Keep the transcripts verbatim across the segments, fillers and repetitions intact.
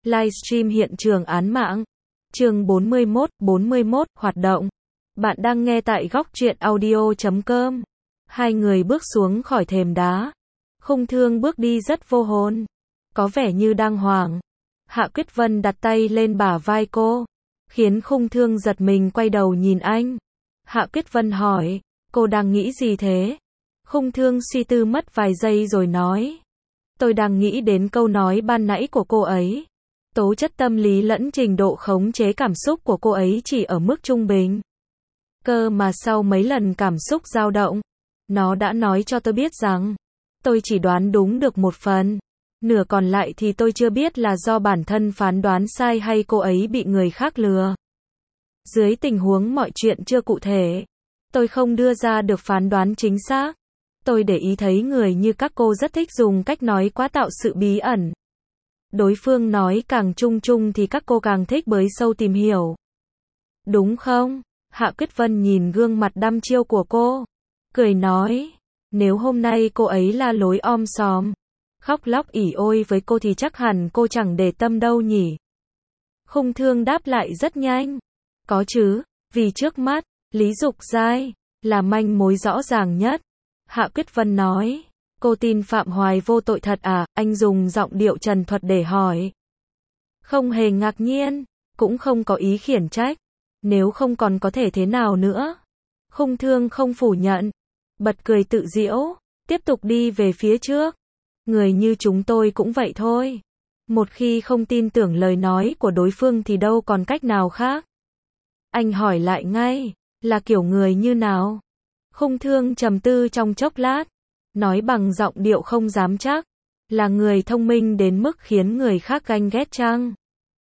Livestream hiện trường án mạng. Chương bốn mươi mốt, bốn mươi mốt, hoạt động. Bạn đang nghe tại góc truyện audio chấm com. Hai người bước xuống khỏi thềm đá. Khung Thương bước đi rất vô hồn, có vẻ như đang hoảng. Hạ Quyết Vân đặt tay lên bả vai cô, khiến Khung Thương giật mình quay đầu nhìn anh. Hạ Quyết Vân hỏi, cô đang nghĩ gì thế? Khung Thương suy tư mất vài giây rồi nói, tôi đang nghĩ đến câu nói ban nãy của cô ấy. Tố chất tâm lý lẫn trình độ khống chế cảm xúc của cô ấy chỉ ở mức trung bình. Cơ mà sau mấy lần cảm xúc dao động, nó đã nói cho tôi biết rằng, tôi chỉ đoán đúng được một phần. Nửa còn lại thì tôi chưa biết là do bản thân phán đoán sai hay cô ấy bị người khác lừa. Dưới tình huống mọi chuyện chưa cụ thể, tôi không đưa ra được phán đoán chính xác. Tôi để ý thấy người như các cô rất thích dùng cách nói quá tạo sự bí ẩn. Đối phương nói càng chung chung thì các cô càng thích bới sâu tìm hiểu. Đúng không? Hạ Quyết Vân nhìn gương mặt đăm chiêu của cô, cười nói, nếu hôm nay cô ấy la lối om sòm, khóc lóc ỉ ôi với cô thì chắc hẳn cô chẳng để tâm đâu nhỉ. Khung Thương đáp lại rất nhanh, có chứ, vì trước mắt, Lý Dục Giai là manh mối rõ ràng nhất. Hạ Quyết Vân nói, cô tin Phạm Hoài vô tội thật à? Anh dùng giọng điệu trần thuật để hỏi. Không hề ngạc nhiên, cũng không có ý khiển trách. Nếu không còn có thể thế nào nữa? Khung Thương không phủ nhận, bật cười tự giễu, tiếp tục đi về phía trước. Người như chúng tôi cũng vậy thôi. Một khi không tin tưởng lời nói của đối phương thì đâu còn cách nào khác. Anh hỏi lại ngay, là kiểu người như nào? Khung Thương trầm tư trong chốc lát, nói bằng giọng điệu không dám chắc, là người thông minh đến mức khiến người khác ganh ghét chăng?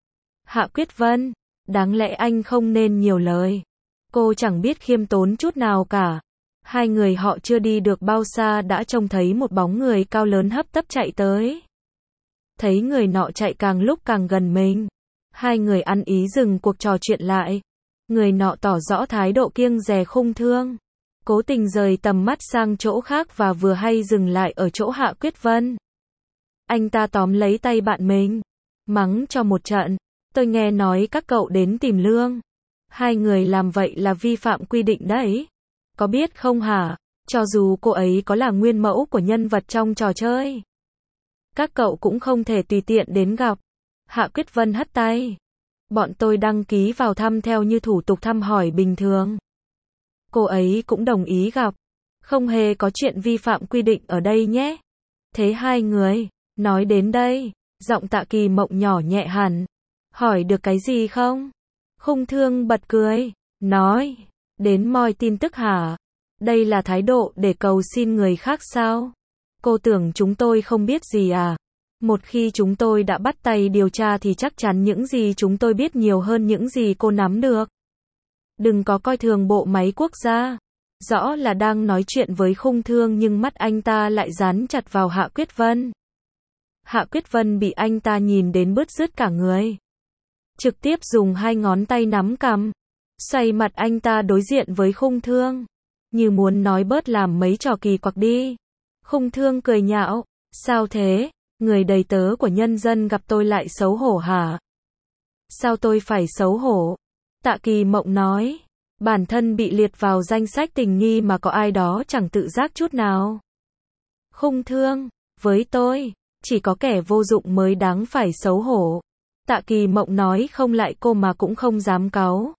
Hạ Quyết Vân, đáng lẽ anh không nên nhiều lời. Cô chẳng biết khiêm tốn chút nào cả. Hai người họ chưa đi được bao xa đã trông thấy một bóng người cao lớn hấp tấp chạy tới. Thấy người nọ chạy càng lúc càng gần mình, hai người ăn ý dừng cuộc trò chuyện lại. Người nọ tỏ rõ thái độ kiêng dè Khung Thương, cố tình rời tầm mắt sang chỗ khác và vừa hay dừng lại ở chỗ Hạ Quyết Vân. Anh ta tóm lấy tay bạn mình, mắng cho một trận. Tôi nghe nói các cậu đến tìm Lương. Hai người làm vậy là vi phạm quy định đấy. Có biết không hả? Cho dù cô ấy có là nguyên mẫu của nhân vật trong trò chơi, các cậu cũng không thể tùy tiện đến gặp. Hạ Quyết Vân hất tay. Bọn tôi đăng ký vào thăm theo như thủ tục thăm hỏi bình thường. Cô ấy cũng đồng ý gặp. Không hề có chuyện vi phạm quy định ở đây nhé. Thế hai người, nói đến đây, giọng Tạ Kỳ Mộng nhỏ nhẹ hẳn. Hỏi được cái gì không? Khung Thương bật cười, nói, đến moi tin tức hả? Đây là thái độ để cầu xin người khác sao? Cô tưởng chúng tôi không biết gì à? Một khi chúng tôi đã bắt tay điều tra thì chắc chắn những gì chúng tôi biết nhiều hơn những gì cô nắm được. Đừng có coi thường bộ máy quốc gia. Rõ là đang nói chuyện với Khung Thương nhưng mắt anh ta lại dán chặt vào Hạ Quyết Vân. Hạ Quyết Vân bị anh ta nhìn đến bứt rứt cả người. Trực tiếp dùng hai ngón tay nắm cằm, xoay mặt anh ta đối diện với Khung Thương, như muốn nói bớt làm mấy trò kỳ quặc đi. Khung Thương cười nhạo, sao thế, người đầy tớ của nhân dân gặp tôi lại xấu hổ hả? Sao tôi phải xấu hổ? Tạ Kỳ Mộng nói, bản thân bị liệt vào danh sách tình nghi mà có ai đó chẳng tự giác chút nào. Khung Thương, với tôi, chỉ có kẻ vô dụng mới đáng phải xấu hổ. Tạ Kỳ Mộng nói không lại cô mà cũng không dám cáu.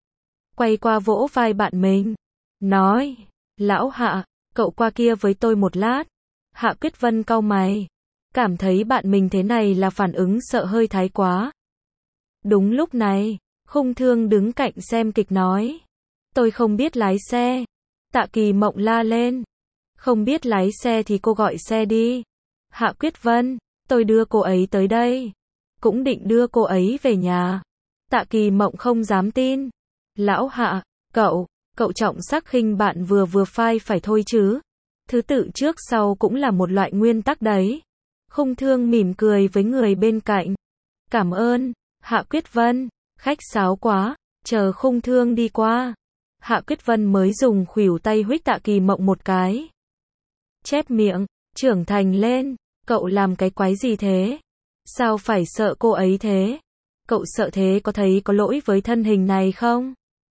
Quay qua vỗ vai bạn mình, nói, lão Hạ, cậu qua kia với tôi một lát. Hạ Quyết Vân cau mày, cảm thấy bạn mình thế này là phản ứng sợ hơi thái quá. Đúng lúc này, Khung Thương đứng cạnh xem kịch nói, tôi không biết lái xe. Tạ Kỳ Mộng la lên, không biết lái xe thì cô gọi xe đi. Hạ Quyết Vân, tôi đưa cô ấy tới đây. Cũng định đưa cô ấy về nhà. Tạ Kỳ Mộng không dám tin. Lão Hạ, cậu, cậu trọng sắc khinh bạn vừa vừa phai phải thôi chứ. Thứ tự trước sau cũng là một loại nguyên tắc đấy. Khung Thương mỉm cười với người bên cạnh. Cảm ơn, Hạ Quyết Vân, khách sáo quá, chờ Khung Thương đi qua. Hạ Quyết Vân mới dùng khuỷu tay huých Tạ Kỳ Mộng một cái. Chép miệng, trưởng thành lên, cậu làm cái quái gì thế? Sao phải sợ cô ấy thế? Cậu sợ thế có thấy có lỗi với thân hình này không?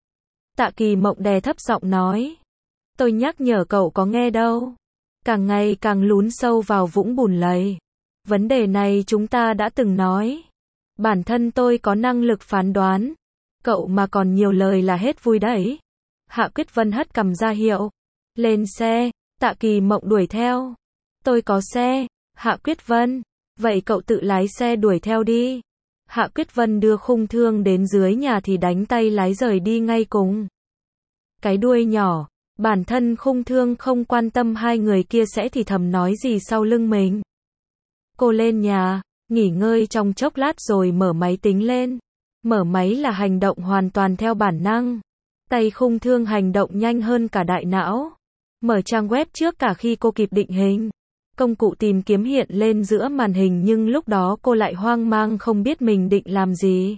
Tạ Kỳ Mộng đè thấp giọng nói. Tôi nhắc nhở cậu có nghe đâu. Càng ngày càng lún sâu vào vũng bùn lầy. Vấn đề này chúng ta đã từng nói. Bản thân tôi có năng lực phán đoán. Cậu mà còn nhiều lời là hết vui đấy. Hạ Quyết Vân hất cằm ra hiệu. Lên xe, Tạ Kỳ Mộng đuổi theo. Tôi có xe, Hạ Quyết Vân. Vậy cậu tự lái xe đuổi theo đi. Hạ Quyết Vân đưa khung thương đến dưới nhà thì đánh tay lái rời đi ngay cùng. Cái đuôi nhỏ, bản thân khung thương không quan tâm hai người kia sẽ thì thầm nói gì sau lưng mình. Cô lên nhà, nghỉ ngơi trong chốc lát rồi mở máy tính lên. Mở máy là hành động hoàn toàn theo bản năng. Tay khung thương hành động nhanh hơn cả đại não. Mở trang web trước cả khi cô kịp định hình. Công cụ tìm kiếm hiện lên giữa màn hình nhưng lúc đó cô lại hoang mang không biết mình định làm gì.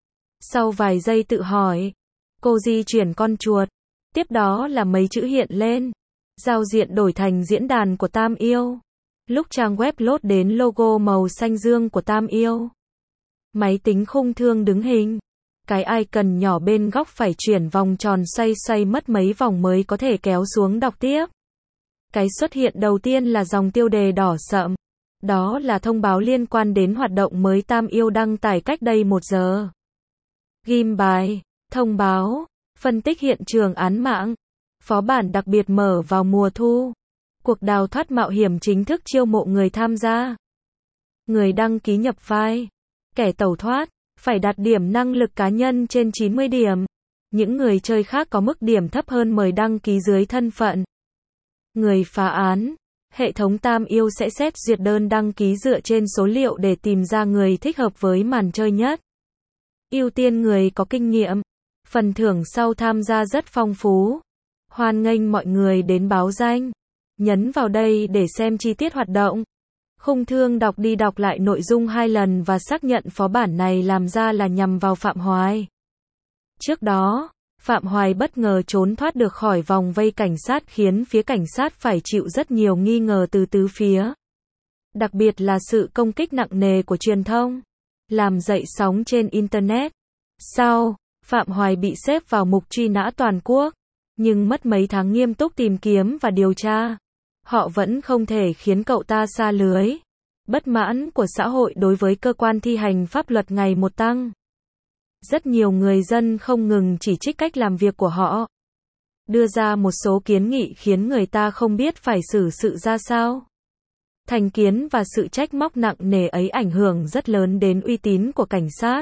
Sau vài giây tự hỏi, cô di chuyển con chuột. Tiếp đó là mấy chữ hiện lên. Giao diện đổi thành diễn đàn của Tam Yêu. Lúc trang web load đến logo màu xanh dương của Tam Yêu. Máy tính khung thương đứng hình. Cái icon nhỏ bên góc phải chuyển vòng tròn xoay xoay mất mấy vòng mới có thể kéo xuống đọc tiếp. Cái xuất hiện đầu tiên là dòng tiêu đề đỏ sậm. Đó là thông báo liên quan đến hoạt động mới Tam Yêu đăng tải cách đây một giờ. Ghim bài, thông báo, phân tích hiện trường án mạng. Phó bản đặc biệt mở vào mùa thu. Cuộc đào thoát mạo hiểm chính thức chiêu mộ người tham gia. Người đăng ký nhập vai. Kẻ tẩu thoát, phải đạt điểm năng lực cá nhân trên chín mươi điểm. Những người chơi khác có mức điểm thấp hơn mời đăng ký dưới thân phận. Người phá án. Hệ thống Tam Yêu sẽ xét duyệt đơn đăng ký dựa trên số liệu để tìm ra người thích hợp với màn chơi nhất. Ưu tiên người có kinh nghiệm. Phần thưởng sau tham gia rất phong phú. Hoan nghênh mọi người đến báo danh. Nhấn vào đây để xem chi tiết hoạt động. Khung thương đọc đi đọc lại nội dung hai lần và xác nhận phó bản này làm ra là nhằm vào Phạm Hoài. Trước đó, Phạm Hoài bất ngờ trốn thoát được khỏi vòng vây cảnh sát khiến phía cảnh sát phải chịu rất nhiều nghi ngờ từ tứ phía. Đặc biệt là sự công kích nặng nề của truyền thông, làm dậy sóng trên Internet. Sau, Phạm Hoài bị xếp vào mục truy nã toàn quốc, nhưng mất mấy tháng nghiêm túc tìm kiếm và điều tra. Họ vẫn không thể khiến cậu ta sa lưới. Bất mãn của xã hội đối với cơ quan thi hành pháp luật ngày một tăng. Rất nhiều người dân không ngừng chỉ trích cách làm việc của họ. Đưa ra một số kiến nghị khiến người ta không biết phải xử sự ra sao. Thành kiến và sự trách móc nặng nề ấy ảnh hưởng rất lớn đến uy tín của cảnh sát.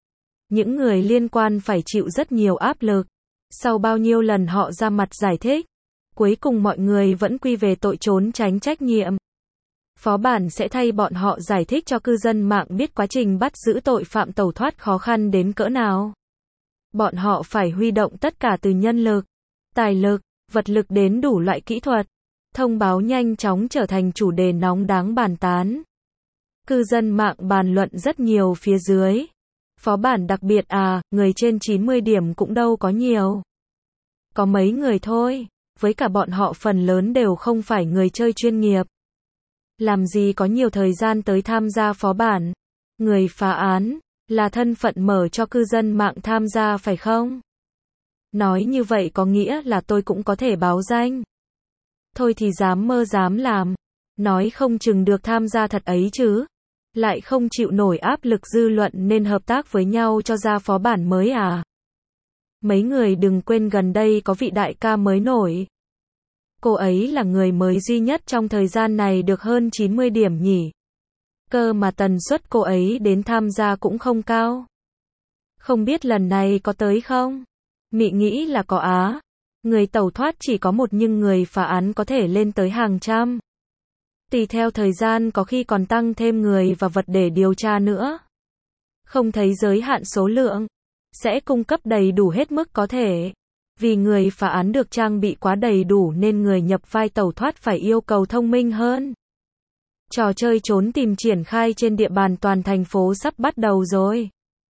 Những người liên quan phải chịu rất nhiều áp lực. Sau bao nhiêu lần họ ra mặt giải thích, cuối cùng mọi người vẫn quy về tội trốn tránh trách nhiệm. Phó bản sẽ thay bọn họ giải thích cho cư dân mạng biết quá trình bắt giữ tội phạm tẩu thoát khó khăn đến cỡ nào. Bọn họ phải huy động tất cả từ nhân lực, tài lực, vật lực đến đủ loại kỹ thuật. Thông báo nhanh chóng trở thành chủ đề nóng đáng bàn tán. Cư dân mạng bàn luận rất nhiều phía dưới. Phó bản đặc biệt à, người trên chín mươi điểm cũng đâu có nhiều. Có mấy người thôi, với cả bọn họ phần lớn đều không phải người chơi chuyên nghiệp. Làm gì có nhiều thời gian tới tham gia phó bản. Người phá án, là thân phận mở cho cư dân mạng tham gia phải không? Nói như vậy có nghĩa là tôi cũng có thể báo danh. Thôi thì dám mơ dám làm. Nói không chừng được tham gia thật ấy chứ. Lại không chịu nổi áp lực dư luận nên hợp tác với nhau cho ra phó bản mới à? Mấy người đừng quên gần đây có vị đại ca mới nổi. Cô ấy là người mới duy nhất trong thời gian này được hơn chín mươi điểm nhỉ. Cơ mà tần suất cô ấy đến tham gia cũng không cao. Không biết lần này có tới không? Mị nghĩ là có á. Người tẩu thoát chỉ có một nhưng người phá án có thể lên tới hàng trăm. Tùy theo thời gian có khi còn tăng thêm người và vật để điều tra nữa. Không thấy giới hạn số lượng. Sẽ cung cấp đầy đủ hết mức có thể. Vì người phá án được trang bị quá đầy đủ nên người nhập vai tẩu thoát phải yêu cầu thông minh hơn. Trò chơi trốn tìm triển khai trên địa bàn toàn thành phố sắp bắt đầu rồi.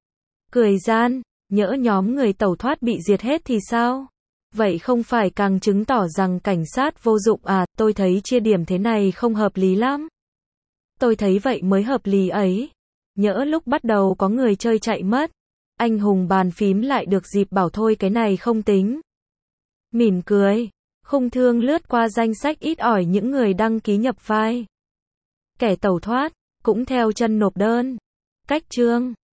Cười gian, nhỡ nhóm người tẩu thoát bị diệt hết thì sao? Vậy không phải càng chứng tỏ rằng cảnh sát vô dụng à? Tôi thấy chia điểm thế này không hợp lý lắm. Tôi thấy vậy mới hợp lý ấy. nhỡ lúc bắt đầu có người chơi chạy mất. Anh hùng bàn phím lại được dịp bảo thôi cái này không tính. Mỉm cười. Khung thương lướt qua danh sách ít ỏi những người đăng ký nhập vai. Kẻ tẩu thoát, cũng theo chân nộp đơn. Cách chương